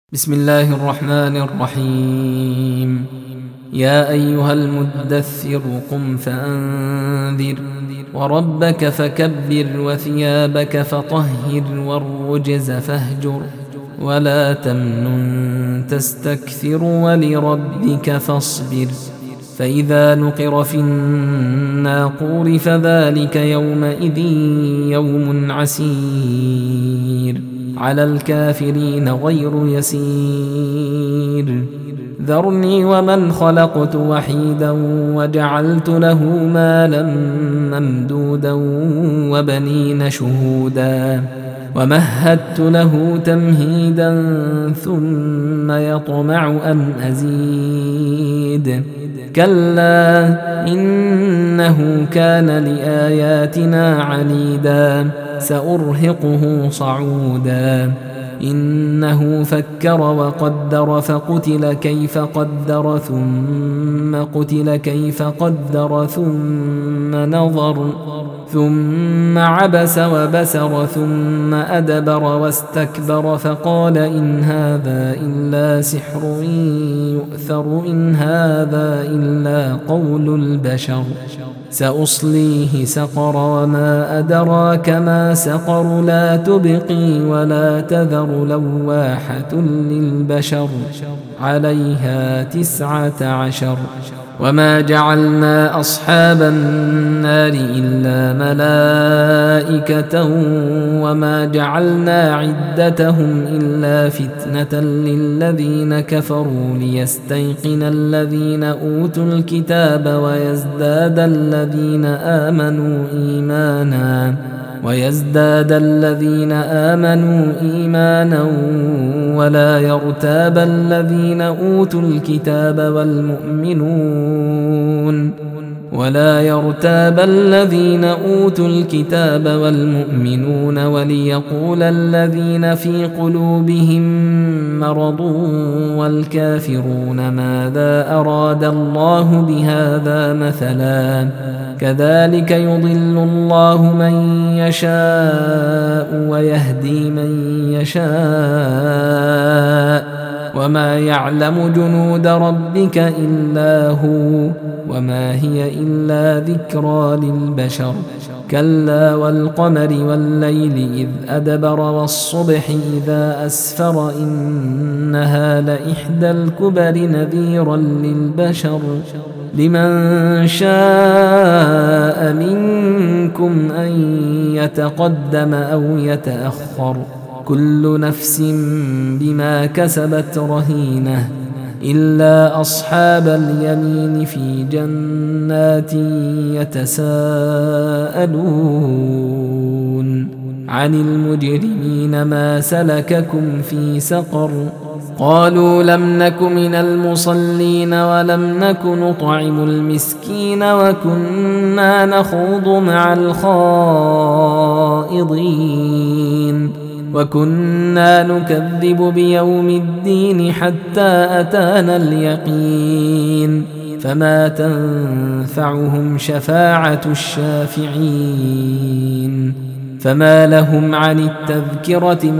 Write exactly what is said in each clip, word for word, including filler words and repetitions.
بسم الله الرحمن الرحيم. يا أيها المدثر قم فأنذر وربك فكبر وثيابك فطهر والرجز فاهجر ولا تمنن تستكثر ولربك فاصبر فإذا نقر في الناقور فذلك يومئذ يوم عسير على الكافرين غير يسير. ذرني ومن خلقت وحيدا وجعلت له مالا ممدودا وبنين شهودا ومهدت له تمهيدا ثم يطمع أن أزيد كلا إنه كان لآياتنا عنيدا سأرهقه صعودا إنه فكر وقدر فقتل كيف قدر ثم قتل كيف قدر ثم نظر ثم عبس وبسر ثم أدبر واستكبر فقال إن هذا إلا سحر يؤثر إن هذا إلا قول البشر سأصليه سقر وما أدراك ما سقر لا تبقي ولا تذر لواحة للبشر عليها تسعة عشر. وما جعلنا أصحاب النار إلا ملائكة وما جعلنا عدتهم إلا فتنة للذين كفروا ليستيقن الذين أوتوا الكتاب ويزداد الذين آمنوا إيمانا ويزداد الذين آمنوا إيمانا ولا يرتاب الذين أوتوا الكتاب والمؤمنون ولا يرتاب الذين أوتوا الكتاب والمؤمنون وليقول الذين في قلوبهم مرض والكافرون ماذا أراد الله بهذا مثلا كذلك يضل الله من يشاء ويهدي من يشاء وما يعلم جنود ربك إلا هو وما هي إلا ذكرى للبشر. كلا والقمر والليل إذ أدبر والصبح إذا أسفر إنها لإحدى الكبر نذيرا للبشر لمن شاء منكم أن يتقدم أو يتأخر كل نفس بما كسبت رهينة إلا أصحاب اليمين في جنات يتساءلون عن المجرمين ما سلككم في سقر قالوا لم نك من المصلين ولم نك نطعم المسكين وكنا نخوض مع الخائضين وكنا نكذب بيوم الدين حتى أتانا اليقين فما تنفعهم شفاعة الشافعين فما لهم عن التذكرة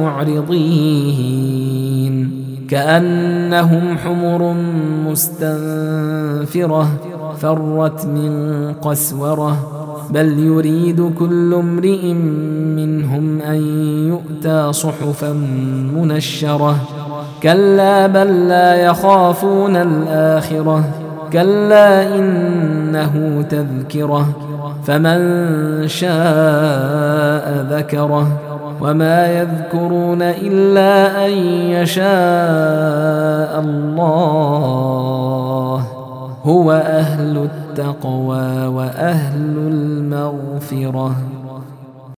معرضين كأنهم حمر مستنفرة فرت من قسورة بل يريد كل امرئ منهم أن يؤتى صحفا منشرة كلا بل لا يخافون الآخرة كلا إنه تذكرة فمن شاء ذكره وما يذكرون إلا أن يشاء الله هو أهل التقوى وأهل المغفرة.